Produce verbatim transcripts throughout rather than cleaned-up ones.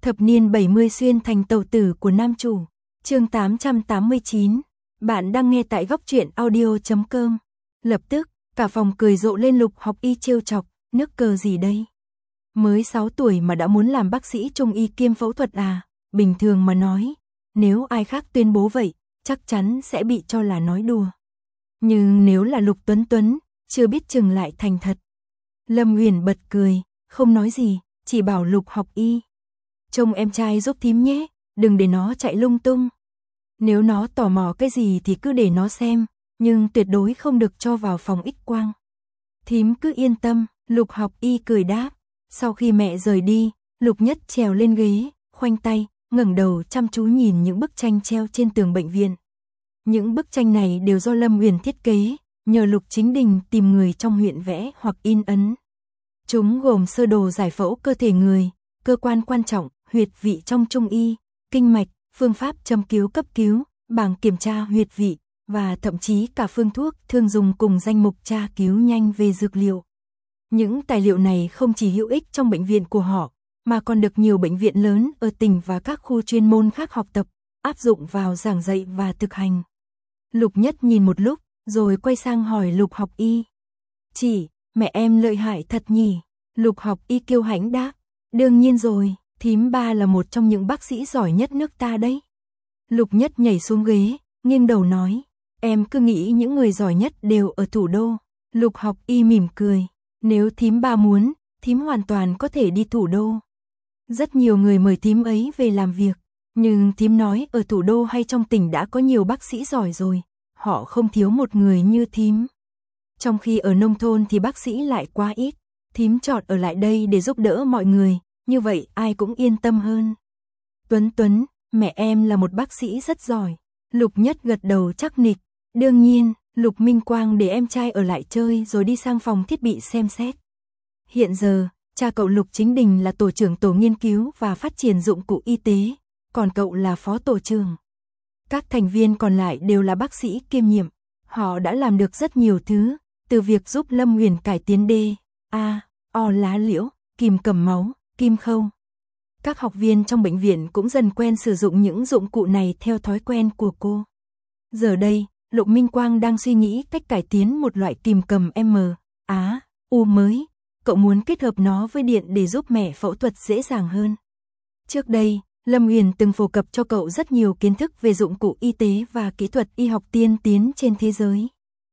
Thập niên bảy mươi xuyên thành tàu tử của nam chủ. Chương tám trăm tám mươi chín. Bạn đang nghe tại góc truyện audio chấm com. Lập tức, cả phòng cười rộ lên. Lục Học Y trêu chọc, nước cờ gì đây? Mới sáu tuổi mà đã muốn làm bác sĩ trung y kiêm phẫu thuật à? Bình thường mà nói, nếu ai khác tuyên bố vậy, chắc chắn sẽ bị cho là nói đùa. Nhưng nếu là Lục Tuấn Tuấn, chưa biết chừng lại thành thật. Lâm Uyển bật cười, không nói gì, chỉ bảo Lục Học Y. Trông em trai giúp thím nhé, đừng để nó chạy lung tung. Nếu nó tò mò cái gì thì cứ để nó xem, nhưng tuyệt đối không được cho vào phòng X quang. Thím cứ yên tâm, Lục Học Y cười đáp. Sau khi mẹ rời đi, Lục Nhất trèo lên ghế, khoanh tay, ngẩng đầu chăm chú nhìn những bức tranh treo trên tường bệnh viện. Những bức tranh này đều do Lâm Uyển thiết kế, nhờ Lục Chính Đình tìm người trong huyện vẽ hoặc in ấn. Chúng gồm sơ đồ giải phẫu cơ thể người, cơ quan quan trọng, huyệt vị trong trung y, kinh mạch, phương pháp châm cứu cấp cứu, bảng kiểm tra huyệt vị, và thậm chí cả phương thuốc thường dùng cùng danh mục tra cứu nhanh về dược liệu. Những tài liệu này không chỉ hữu ích trong bệnh viện của họ, mà còn được nhiều bệnh viện lớn ở tỉnh và các khu chuyên môn khác học tập, áp dụng vào giảng dạy và thực hành. Lục Nhất nhìn một lúc, rồi quay sang hỏi Lục Học Y. Chị, mẹ em lợi hại thật nhỉ? Lục Học Y kiêu hãnh đáp. Đương nhiên rồi, thím ba là một trong những bác sĩ giỏi nhất nước ta đấy. Lục Nhất nhảy xuống ghế, nghiêng đầu nói. Em cứ nghĩ những người giỏi nhất đều ở thủ đô. Lục Học Y mỉm cười. Nếu thím ba muốn, thím hoàn toàn có thể đi thủ đô. Rất nhiều người mời thím ấy về làm việc. Nhưng thím nói ở thủ đô hay trong tỉnh đã có nhiều bác sĩ giỏi rồi. Họ không thiếu một người như thím. Trong khi ở nông thôn thì bác sĩ lại quá ít. Thím chọn ở lại đây để giúp đỡ mọi người. Như vậy ai cũng yên tâm hơn. Tuấn Tuấn, mẹ em là một bác sĩ rất giỏi. Lục Nhất gật đầu chắc nịch. Đương nhiên, Lục Minh Quang để em trai ở lại chơi rồi đi sang phòng thiết bị xem xét. Hiện giờ, cha cậu Lục Chính Đình là tổ trưởng tổ nghiên cứu và phát triển dụng cụ y tế, còn cậu là phó tổ trưởng. Các thành viên còn lại đều là bác sĩ kiêm nhiệm. Họ đã làm được rất nhiều thứ, từ việc giúp Lâm Uyển cải tiến D, A, O lá liễu, kìm cầm máu, kim khâu. Các học viên trong bệnh viện cũng dần quen sử dụng những dụng cụ này theo thói quen của cô. Giờ đây, Lục Minh Quang đang suy nghĩ cách cải tiến một loại kìm cầm M, A, U mới. Cậu muốn kết hợp nó với điện để giúp mẹ phẫu thuật dễ dàng hơn. Trước đây, Lâm Uyển từng phổ cập cho cậu rất nhiều kiến thức về dụng cụ y tế và kỹ thuật y học tiên tiến trên thế giới.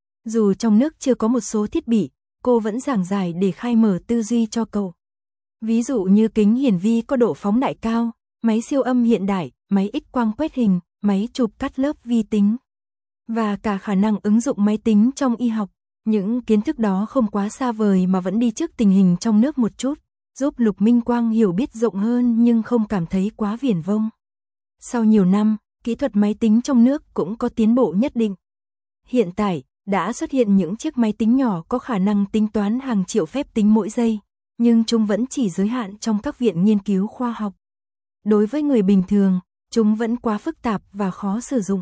Dù trong nước chưa có một số thiết bị, cô vẫn giảng giải để khai mở tư duy cho cậu. Ví dụ như kính hiển vi có độ phóng đại cao, máy siêu âm hiện đại, máy X quang quét hình, máy chụp cắt lớp vi tính. Và cả khả năng ứng dụng máy tính trong y học. Những kiến thức đó không quá xa vời mà vẫn đi trước tình hình trong nước một chút, giúp Lục Minh Quang hiểu biết rộng hơn nhưng không cảm thấy quá viển vông. Sau nhiều năm, kỹ thuật máy tính trong nước cũng có tiến bộ nhất định. Hiện tại, đã xuất hiện những chiếc máy tính nhỏ có khả năng tính toán hàng triệu phép tính mỗi giây, nhưng chúng vẫn chỉ giới hạn trong các viện nghiên cứu khoa học. Đối với người bình thường, chúng vẫn quá phức tạp và khó sử dụng.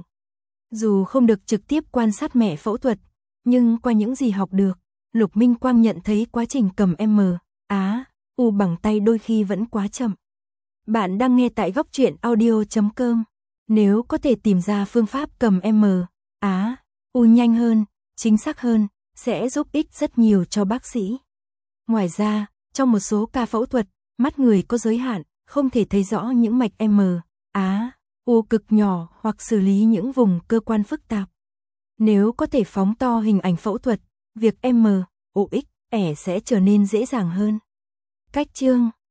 Dù không được trực tiếp quan sát mẹ phẫu thuật, nhưng qua những gì học được, Lục Minh Quang nhận thấy quá trình cầm M, A, U bằng tay đôi khi vẫn quá chậm. Bạn đang nghe tại góc truyện audio chấm com. Nếu có thể tìm ra phương pháp cầm M, A, U nhanh hơn, chính xác hơn, sẽ giúp ích rất nhiều cho bác sĩ. Ngoài ra, trong một số ca phẫu thuật, mắt người có giới hạn, không thể thấy rõ những mạch M, A, U cực nhỏ hoặc xử lý những vùng cơ quan phức tạp. Nếu có thể phóng to hình ảnh phẫu thuật, việc M, O X, E sẽ trở nên dễ dàng hơn. Cách chương